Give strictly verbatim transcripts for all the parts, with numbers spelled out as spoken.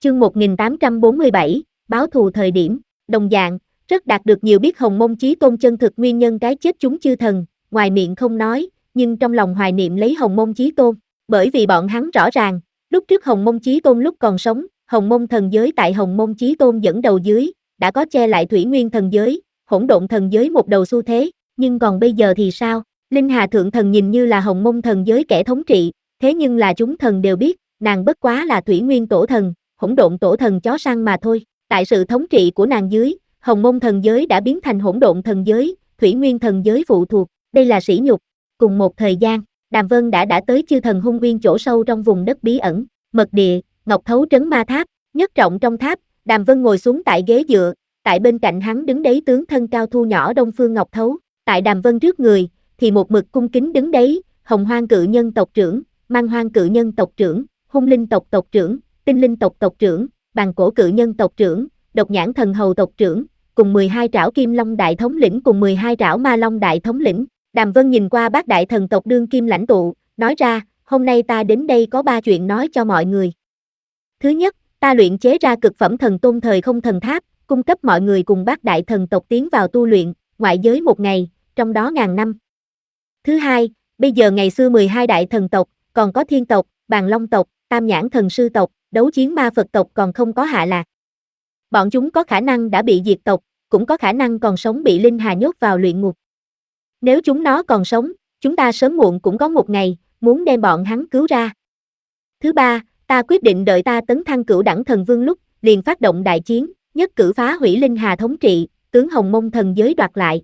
Chương một nghìn tám trăm bốn mươi bảy, báo thù thời điểm, đồng dạng, rất đạt được nhiều biết Hồng Mông Chí Tôn chân thực nguyên nhân cái chết chúng chư thần, ngoài miệng không nói, nhưng trong lòng hoài niệm lấy Hồng Mông Chí Tôn, bởi vì bọn hắn rõ ràng, lúc trước Hồng Mông Chí Tôn lúc còn sống, Hồng Mông thần giới tại Hồng Mông Chí Tôn dẫn đầu dưới, đã có che lại Thủy Nguyên thần giới, Hỗn Độn thần giới một đầu xu thế, nhưng còn bây giờ thì sao? Linh Hà thượng thần nhìn như là Hồng Mông thần giới kẻ thống trị, thế nhưng là chúng thần đều biết, nàng bất quá là Thủy Nguyên tổ thần, Hỗn Độn tổ thần chó săn mà thôi. Tại sự thống trị của nàng dưới, Hồng Mông thần giới đã biến thành Hỗn Độn thần giới, Thủy Nguyên thần giới phụ thuộc, đây là sỉ nhục. Cùng một thời gian, Đàm Vân đã đã tới chư thần hung uyên chỗ sâu trong vùng đất bí ẩn, mật địa, Ngọc Thấu trấn ma tháp, nhất trọng trong tháp, Đàm Vân ngồi xuống tại ghế dựa, tại bên cạnh hắn đứng đấy tướng thân cao thu nhỏ Đông Phương Ngọc Thấu, tại Đàm Vân trước người, thì một mực cung kính đứng đấy, Hồng Hoang cự nhân tộc trưởng, Mang Hoang cự nhân tộc trưởng, Hung Linh tộc tộc trưởng, Tinh Linh tộc tộc trưởng, Bàn Cổ cự nhân tộc trưởng, Độc Nhãn thần hầu tộc trưởng, cùng mười hai trảo Kim Long đại thống lĩnh cùng mười hai trảo Ma Long đại thống lĩnh. Đàm Vân nhìn qua bát đại thần tộc đương kim lãnh tụ, nói ra, hôm nay ta đến đây có ba chuyện nói cho mọi người. Thứ nhất, ta luyện chế ra cực phẩm thần tôn thời không thần tháp, cung cấp mọi người cùng bát đại thần tộc tiến vào tu luyện, ngoại giới một ngày, trong đó ngàn năm. Thứ hai, bây giờ ngày xưa mười hai đại thần tộc, còn có thiên tộc, Bàn Long tộc, Tam Nhãn thần sư tộc, Đấu chiến ma Phật tộc còn không có hạ lạc. Bọn chúng có khả năng đã bị diệt tộc, cũng có khả năng còn sống bị Linh Hà nhốt vào luyện ngục. Nếu chúng nó còn sống, chúng ta sớm muộn cũng có một ngày, muốn đem bọn hắn cứu ra. Thứ ba, ta quyết định đợi ta tấn thăng cửu đẳng thần vương lúc, liền phát động đại chiến, nhất cử phá hủy Linh Hà thống trị, tướng Hồng Mông thần giới đoạt lại.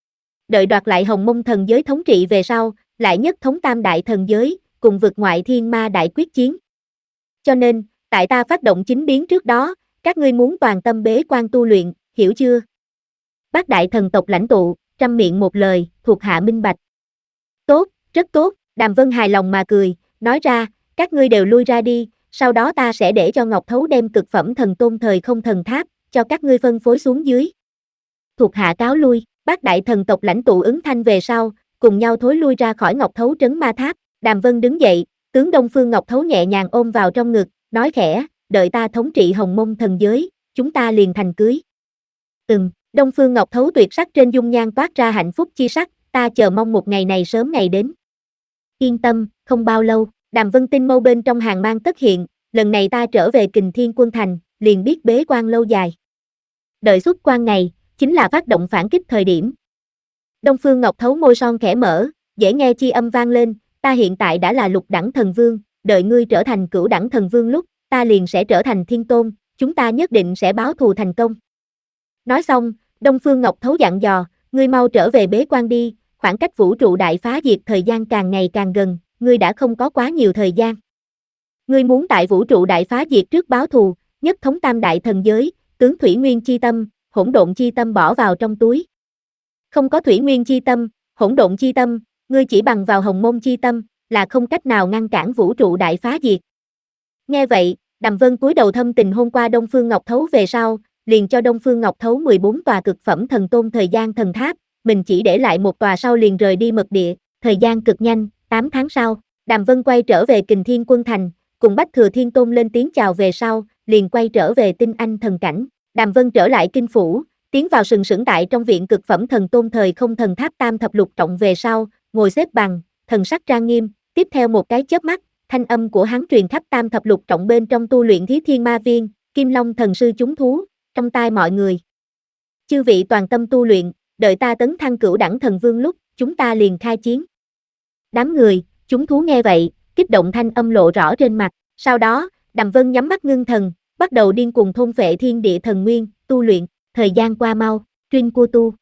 Đợi đoạt lại Hồng Mông thần giới thống trị về sau, lại nhất thống tam đại thần giới, cùng vực ngoại thiên ma đại quyết chiến. Cho nên, tại ta phát động chính biến trước đó, các ngươi muốn toàn tâm bế quan tu luyện, hiểu chưa? Bát đại thần tộc lãnh tụ, trăm miệng một lời, thuộc hạ minh bạch. Tốt, rất tốt, Đàm Vân hài lòng mà cười, nói ra, các ngươi đều lui ra đi, sau đó ta sẽ để cho Ngọc Thấu đem cực phẩm thần tôn thời không thần tháp, cho các ngươi phân phối xuống dưới. Thuộc hạ cáo lui, bát đại thần tộc lãnh tụ ứng thanh về sau, cùng nhau thối lui ra khỏi Ngọc Thấu trấn ma tháp, Đàm Vân đứng dậy, tướng Đông Phương Ngọc Thấu nhẹ nhàng ôm vào trong ngực, nói khẽ, đợi ta thống trị Hồng Mông thần giới, chúng ta liền thành cưới. Ừm, Đông Phương Ngọc Thấu tuyệt sắc trên dung nhan toát ra hạnh phúc chi sắc, ta chờ mong một ngày này sớm ngày đến. Yên tâm, không bao lâu, Đàm Vân tinh mâu bên trong hàng mang tất hiện, lần này ta trở về Kình Thiên Quân Thành, liền biết bế quan lâu dài. Đợi xuất quan ngày, chính là phát động phản kích thời điểm. Đông Phương Ngọc Thấu môi son khẽ mở, dễ nghe chi âm vang lên, ta hiện tại đã là lục đẳng thần vương, đợi ngươi trở thành cửu đẳng thần vương lúc, ta liền sẽ trở thành thiên tôn, chúng ta nhất định sẽ báo thù thành công. Nói xong, Đông Phương Ngọc Thấu dặn dò, ngươi mau trở về bế quan đi, khoảng cách vũ trụ đại phá diệt thời gian càng ngày càng gần, ngươi đã không có quá nhiều thời gian. Ngươi muốn tại vũ trụ đại phá diệt trước báo thù, nhất thống tam đại thần giới, tướng Thủy Nguyên chi tâm, Hỗn Độn chi tâm bỏ vào trong túi. Không có Thủy Nguyên chi tâm, Hỗn Độn chi tâm, ngươi chỉ bằng vào Hồng Mông chi tâm, là không cách nào ngăn cản vũ trụ đại phá diệt. Nghe vậy, Đàm Vân cúi đầu thâm tình hôn qua Đông Phương Ngọc Thấu về sau, liền cho Đông Phương Ngọc Thấu mười bốn tòa cực phẩm thần tôn thời gian thần tháp, mình chỉ để lại một tòa sau liền rời đi mật địa, thời gian cực nhanh, tám tháng sau, Đàm Vân quay trở về Kình Thiên Quân Thành, cùng Bách Thừa Thiên Tôn lên tiếng chào về sau, liền quay trở về Tinh Anh thần cảnh. Đàm Vân trở lại kinh phủ, tiến vào sừng sững tại trong viện cực phẩm thần tôn thời không thần tháp tam thập lục trọng về sau, ngồi xếp bằng, thần sắc trang nghiêm, tiếp theo một cái chớp mắt, thanh âm của hắn truyền khắp tam thập lục trọng bên trong tu luyện Thí Thiên Ma Viên, Kim Long thần sư chúng thú, trong tai mọi người. Chư vị toàn tâm tu luyện, đợi ta tấn thăng cửu đẳng thần vương lúc, chúng ta liền khai chiến. Đám người, chúng thú nghe vậy, kích động thanh âm lộ rõ trên mặt, sau đó, Đàm Vân nhắm mắt ngưng thần, bắt đầu điên cuồng thôn phệ thiên địa thần nguyên, tu luyện, thời gian qua mau, Truyên Cua Tu.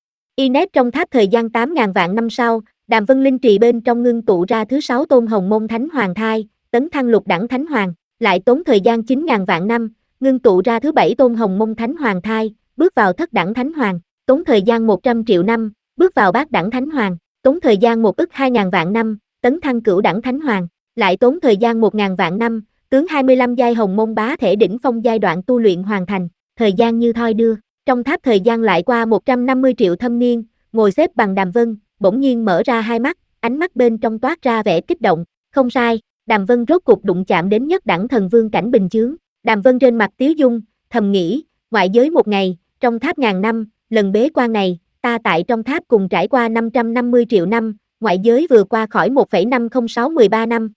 Inet trong tháp thời gian tám ngàn vạn năm sau, Đàm Vân linh trì bên trong ngưng tụ ra thứ sáu tôn Hồng Mông Thánh Hoàng thai, tấn thăng lục đẳng Thánh Hoàng, lại tốn thời gian chín ngàn vạn năm, ngưng tụ ra thứ bảy tôn Hồng Mông Thánh Hoàng thai, bước vào thất đẳng Thánh Hoàng, tốn thời gian một trăm triệu năm, bước vào bát đẳng Thánh Hoàng, tốn thời gian một ức hai ngàn vạn năm, tấn thăng cửu đẳng Thánh Hoàng, lại tốn thời gian một ngàn vạn năm, tướng hai mươi lăm giai Hồng Mông bá thể đỉnh phong giai đoạn tu luyện hoàn thành, thời gian như thoi đưa, trong tháp thời gian lại qua một trăm năm mươi triệu thâm niên, ngồi xếp bằng Đàm Vân, bỗng nhiên mở ra hai mắt, ánh mắt bên trong toát ra vẻ kích động, không sai, Đàm Vân rốt cục đụng chạm đến nhất đẳng thần vương cảnh bình chướng, Đàm Vân trên mặt tiếu dung, thầm nghĩ, ngoại giới một ngày, trong tháp ngàn năm, lần bế quan này, ta tại trong tháp cùng trải qua năm trăm năm mươi triệu năm, ngoại giới vừa qua khỏi một phẩy năm không sáu một ba năm.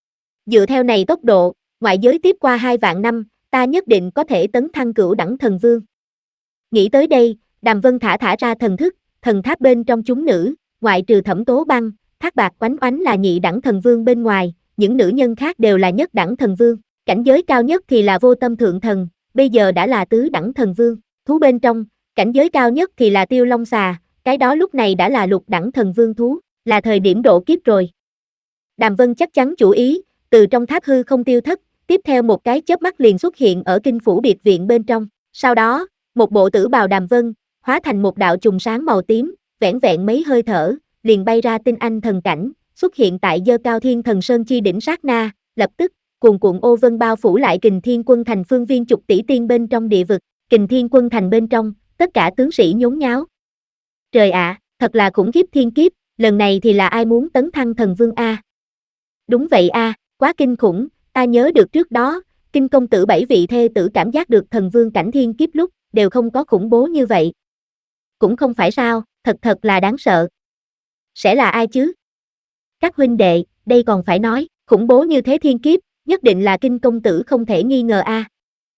Dựa theo này tốc độ, ngoại giới tiếp qua hai vạn năm, ta nhất định có thể tấn thăng cửu đẳng thần vương. Nghĩ tới đây, Đàm Vân thả thả ra thần thức, thần tháp bên trong chúng nữ, ngoại trừ Thẩm Tố Băng, Thác Bạc Oánh Oánh là nhị đẳng thần vương bên ngoài, những nữ nhân khác đều là nhất đẳng thần vương, cảnh giới cao nhất thì là Vô Tâm thượng thần, bây giờ đã là tứ đẳng thần vương, thú bên trong, cảnh giới cao nhất thì là Tiêu Long xà, cái đó lúc này đã là lục đẳng thần vương thú, là thời điểm độ kiếp rồi. Đàm Vân chắc chắn chủ ý, từ trong tháp hư không tiêu thất, tiếp theo một cái chớp mắt liền xuất hiện ở kinh phủ biệt viện bên trong, sau đó, một bộ tử bào Đàm Vân, hóa thành một đạo trùng sáng màu tím, vẻn vẹn mấy hơi thở, liền bay ra tinh anh thần cảnh, xuất hiện tại Dơ Cao Thiên Thần Sơn chi đỉnh sát na, lập tức, cuồn cuộn ô vân bao phủ lại Kình Thiên Quân Thành phương viên chục tỷ tiên bên trong địa vực, Kình Thiên Quân Thành bên trong, tất cả tướng sĩ nhốn nháo. Trời ạ, thật là khủng khiếp thiên kiếp, lần này thì là ai muốn tấn thăng thần vương a? Đúng vậy a, quá kinh khủng, ta nhớ được trước đó, Kinh công tử bảy vị thê tử cảm giác được thần vương cảnh thiên kiếp lúc, đều không có khủng bố như vậy. Cũng không phải sao, thật thật là đáng sợ. Sẽ là ai chứ? Các huynh đệ, đây còn phải nói, khủng bố như thế thiên kiếp, nhất định là Kinh công tử không thể nghi ngờ a.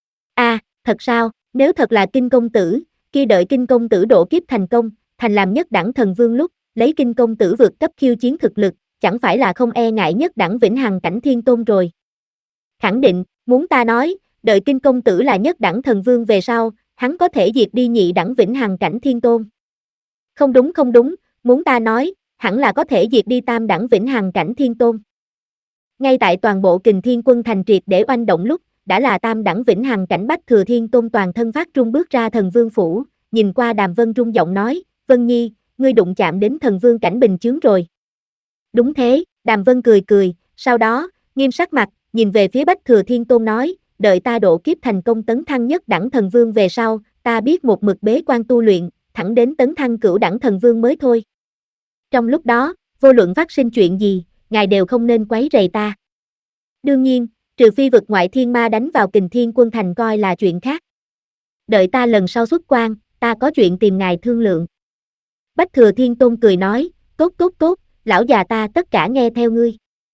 A, thật sao, nếu thật là Kinh công tử, kia đợi Kinh công tử độ kiếp thành công, thành làm nhất đẳng thần vương lúc, lấy Kinh công tử vượt cấp khiêu chiến thực lực, chẳng phải là không e ngại nhất đẳng vĩnh hằng cảnh thiên tôn rồi. Khẳng định, muốn ta nói, đợi Kinh công tử là nhất đẳng thần vương về sau, hắn có thể diệt đi nhị đẳng vĩnh hằng cảnh thiên tôn. Không đúng không đúng, muốn ta nói, hẳn là có thể diệt đi tam đẳng vĩnh hằng cảnh thiên tôn. Ngay tại toàn bộ Kình Thiên Quân Thành triệt để oanh động lúc, đã là tam đẳng vĩnh hằng cảnh Bách Thừa Thiên Tôn toàn thân phát trung bước ra thần vương phủ, nhìn qua Đàm Vân rung giọng nói, Vân Nhi, ngươi đụng chạm đến thần vương cảnh bình chướng rồi. Đúng thế, Đàm Vân cười cười, sau đó, nghiêm sắc mặt, nhìn về phía Bách Thừa Thiên Tôn nói, đợi ta độ kiếp thành công tấn thăng nhất đẳng thần vương về sau, ta biết một mực bế quan tu luyện, thẳng đến tấn thăng cửu đẳng thần vương mới thôi. Trong lúc đó, vô luận phát sinh chuyện gì, ngài đều không nên quấy rầy ta. Đương nhiên, trừ phi vực ngoại thiên ma đánh vào Kình Thiên Quân Thành coi là chuyện khác. Đợi ta lần sau xuất quan, ta có chuyện tìm ngài thương lượng. Bách Thừa Thiên Tôn cười nói, tốt tốt tốt, lão già ta tất cả nghe theo ngươi.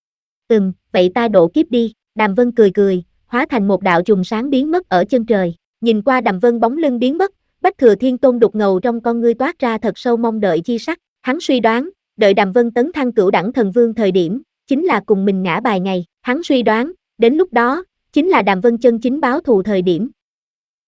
Ừm, vậy ta độ kiếp đi, Đàm Vân cười cười, hóa thành một đạo trùng sáng biến mất ở chân trời, nhìn qua Đàm Vân bóng lưng biến mất, Bách Thừa Thiên Tôn đục ngầu trong con ngươi toát ra thật sâu mong đợi chi sắc, hắn suy đoán, đợi Đàm Vân tấn thăng cửu đẳng thần vương thời điểm, chính là cùng mình ngã bài ngày, hắn suy đoán, đến lúc đó, chính là Đàm Vân chân chính báo thù thời điểm.